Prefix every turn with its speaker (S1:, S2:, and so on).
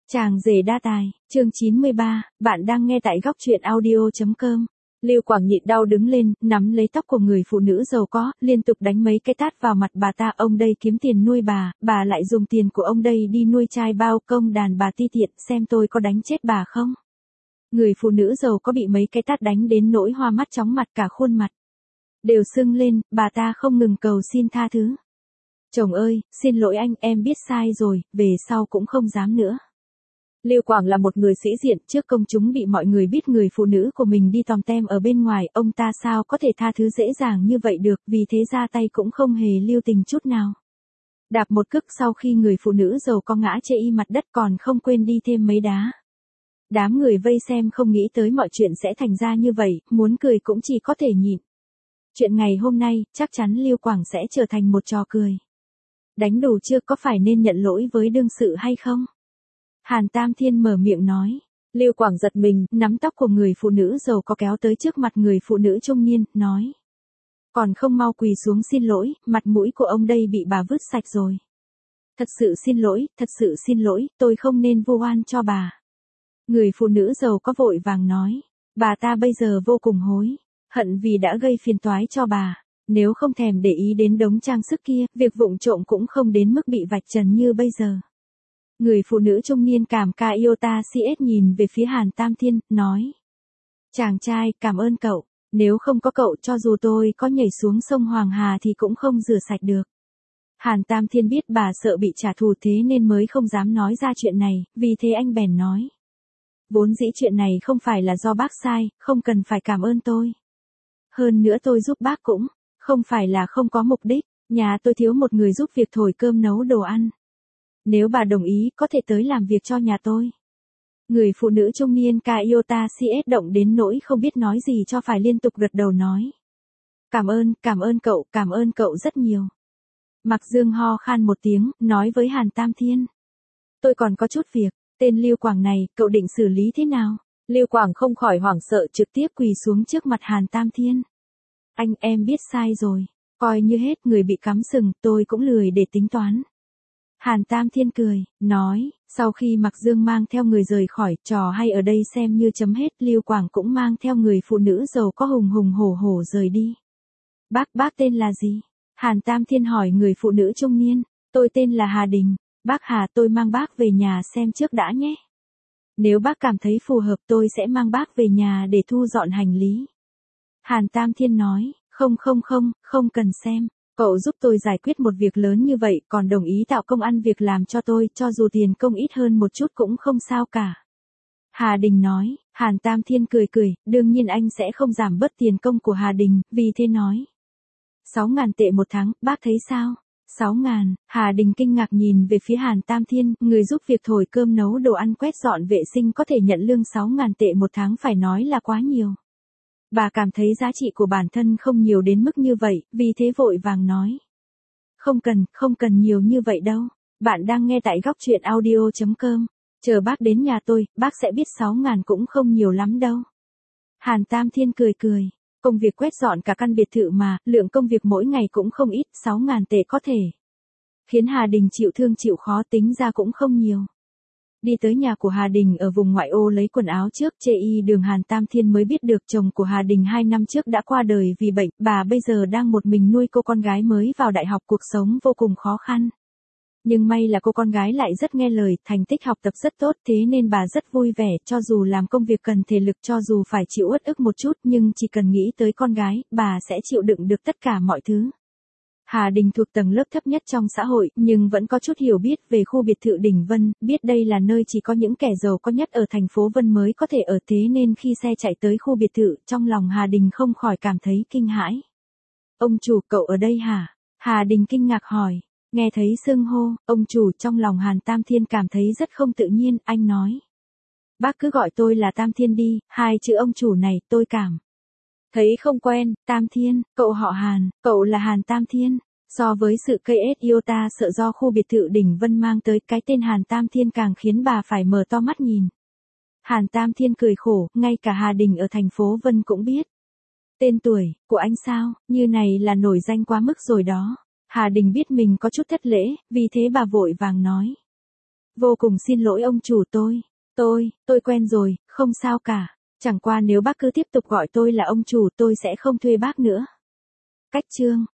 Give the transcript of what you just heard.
S1: Chàng rể đa tài, chương 93, bạn đang nghe tại góc truyện audio.com. Lưu Quảng nhịn đau đứng lên, nắm lấy tóc của người phụ nữ giàu có, liên tục đánh mấy cái tát vào mặt bà ta. Ông đây kiếm tiền nuôi bà lại dùng tiền của ông đây đi nuôi trai bao công đàn bà ti tiện, xem tôi có đánh chết bà không. Người phụ nữ giàu có bị mấy cái tát đánh đến nỗi hoa mắt chóng mặt, cả khuôn mặt đều sưng lên, bà ta không ngừng cầu xin tha thứ. Chồng ơi, xin lỗi anh, em biết sai rồi, về sau cũng không dám nữa. Lưu Quảng là một người sĩ diện, trước công chúng bị mọi người biết người phụ nữ của mình đi tòm tem ở bên ngoài, ông ta sao có thể tha thứ dễ dàng như vậy được, vì thế ra tay cũng không hề lưu tình chút nào. Đạp một cước sau khi người phụ nữ giàu có ngã chê y mặt đất, còn không quên đi thêm mấy đá. Đám người vây xem không nghĩ tới mọi chuyện sẽ thành ra như vậy, muốn cười cũng chỉ có thể nhịn. Chuyện ngày hôm nay, chắc chắn Lưu Quảng sẽ trở thành một trò cười. Đánh đủ chưa, có phải nên nhận lỗi với đương sự hay không? Hàn Tam Thiên mở miệng nói. Lưu Quảng giật mình, nắm tóc của người phụ nữ giàu có kéo tới trước mặt người phụ nữ trung niên, nói. Còn không mau quỳ xuống xin lỗi, mặt mũi của ông đây bị bà vứt sạch rồi. Thật sự xin lỗi, tôi không nên vu oan cho bà. Người phụ nữ giàu có vội vàng nói. Bà ta bây giờ vô cùng hối hận vì đã gây phiền toái cho bà. Nếu không thèm để ý đến đống trang sức kia, việc vụng trộm cũng không đến mức bị vạch trần như bây giờ. Người phụ nữ trung niên cảm ca Iota CS nhìn về phía Hàn Tam Thiên, nói. Chàng trai, cảm ơn cậu, nếu không có cậu cho dù tôi có nhảy xuống sông Hoàng Hà thì cũng không rửa sạch được. Hàn Tam Thiên biết bà sợ bị trả thù thế nên mới không dám nói ra chuyện này, vì thế anh bèn nói. Vốn dĩ chuyện này không phải là do bác sai, không cần phải cảm ơn tôi. Hơn nữa tôi giúp bác cũng không phải là không có mục đích, nhà tôi thiếu một người giúp việc thổi cơm nấu đồ ăn. Nếu bà đồng ý, có thể tới làm việc cho nhà tôi. Người phụ nữ trung niên ca Iota CS động đến nỗi không biết nói gì cho phải liên tục gật đầu nói. Cảm ơn cậu rất nhiều. Mạc Dương ho khan một tiếng, nói với Hàn Tam Thiên. Tôi còn có chút việc, tên Lưu Quảng này, cậu định xử lý thế nào? Lưu Quảng không khỏi hoảng sợ, trực tiếp quỳ xuống trước mặt Hàn Tam Thiên. Anh, em biết sai rồi, coi như hết người bị cắm sừng, tôi cũng lười để tính toán. Hàn Tam Thiên cười, nói, sau khi Mạc Dương mang theo người rời khỏi, trò hay ở đây xem như chấm hết, Lưu Quảng cũng mang theo người phụ nữ giàu có hùng hùng hổ hổ rời đi. Bác tên là gì? Hàn Tam Thiên hỏi người phụ nữ trung niên, tôi tên là Hà Đình, bác Hà, tôi mang bác về nhà xem trước đã nhé. Nếu bác cảm thấy phù hợp tôi sẽ mang bác về nhà để thu dọn hành lý. Hàn Tam Thiên nói, không cần xem. Cậu giúp tôi giải quyết một việc lớn như vậy, còn đồng ý tạo công ăn việc làm cho tôi, cho dù tiền công ít hơn một chút cũng không sao cả. Hà Đình nói, Hàn Tam Thiên cười, đương nhiên anh sẽ không giảm bớt tiền công của Hà Đình, vì thế nói. 6.000 tệ một tháng, bác thấy sao? 6.000, Hà Đình kinh ngạc nhìn về phía Hàn Tam Thiên, người giúp việc thổi cơm nấu đồ ăn quét dọn vệ sinh có thể nhận lương 6.000 tệ một tháng, phải nói là quá nhiều. Bà cảm thấy giá trị của bản thân không nhiều đến mức như vậy, vì thế vội vàng nói. Không cần nhiều như vậy đâu. Bạn đang nghe tại góc truyện audio.com. Chờ bác đến nhà tôi, bác sẽ biết 6.000 cũng không nhiều lắm đâu. Hàn Tam Thiên cười. Công việc quét dọn cả căn biệt thự mà, lượng công việc mỗi ngày cũng không ít, 6.000 tệ có thể khiến Hà Đình chịu thương chịu khó, tính ra cũng không nhiều. Đi tới nhà của Hà Đình ở vùng ngoại ô lấy quần áo trước, chê y đường Hàn Tam Thiên mới biết được chồng của Hà Đình 2 năm trước đã qua đời vì bệnh, bà bây giờ đang một mình nuôi cô con gái mới vào đại học, cuộc sống vô cùng khó khăn. Nhưng may là cô con gái lại rất nghe lời, thành tích học tập rất tốt, thế nên bà rất vui vẻ, cho dù làm công việc cần thể lực, cho dù phải chịu uất ức một chút, nhưng chỉ cần nghĩ tới con gái, bà sẽ chịu đựng được tất cả mọi thứ. Hà Đình thuộc tầng lớp thấp nhất trong xã hội, nhưng vẫn có chút hiểu biết về khu biệt thự Đỉnh Vân, biết đây là nơi chỉ có những kẻ giàu có nhất ở thành phố Vân mới có thể ở, thế nên khi xe chạy tới khu biệt thự, trong lòng Hà Đình không khỏi cảm thấy kinh hãi. Ông chủ, cậu ở đây hả? Hà Đình kinh ngạc hỏi. Nghe thấy xưng hô, ông chủ, trong lòng Hàn Tam Thiên cảm thấy rất không tự nhiên, anh nói. Bác cứ gọi tôi là Tam Thiên đi, 2 chữ ông chủ này, tôi cảm thấy không quen. Tam Thiên, cậu họ Hàn, cậu là Hàn Tam Thiên. So với sự cây Iota sợ do khu biệt thự Đỉnh Vân mang tới, cái tên Hàn Tam Thiên càng khiến bà phải mở to mắt nhìn. Hàn Tam Thiên cười khổ, ngay cả Hà Đình ở thành phố Vân cũng biết. Tên tuổi của anh sao, như này là nổi danh quá mức rồi đó. Hà Đình biết mình có chút thất lễ, vì thế bà vội vàng nói. Vô cùng xin lỗi ông chủ tôi quen rồi, không sao cả. Chẳng qua nếu bác cứ tiếp tục gọi tôi là ông chủ tôi sẽ không thuê bác nữa. Cách chương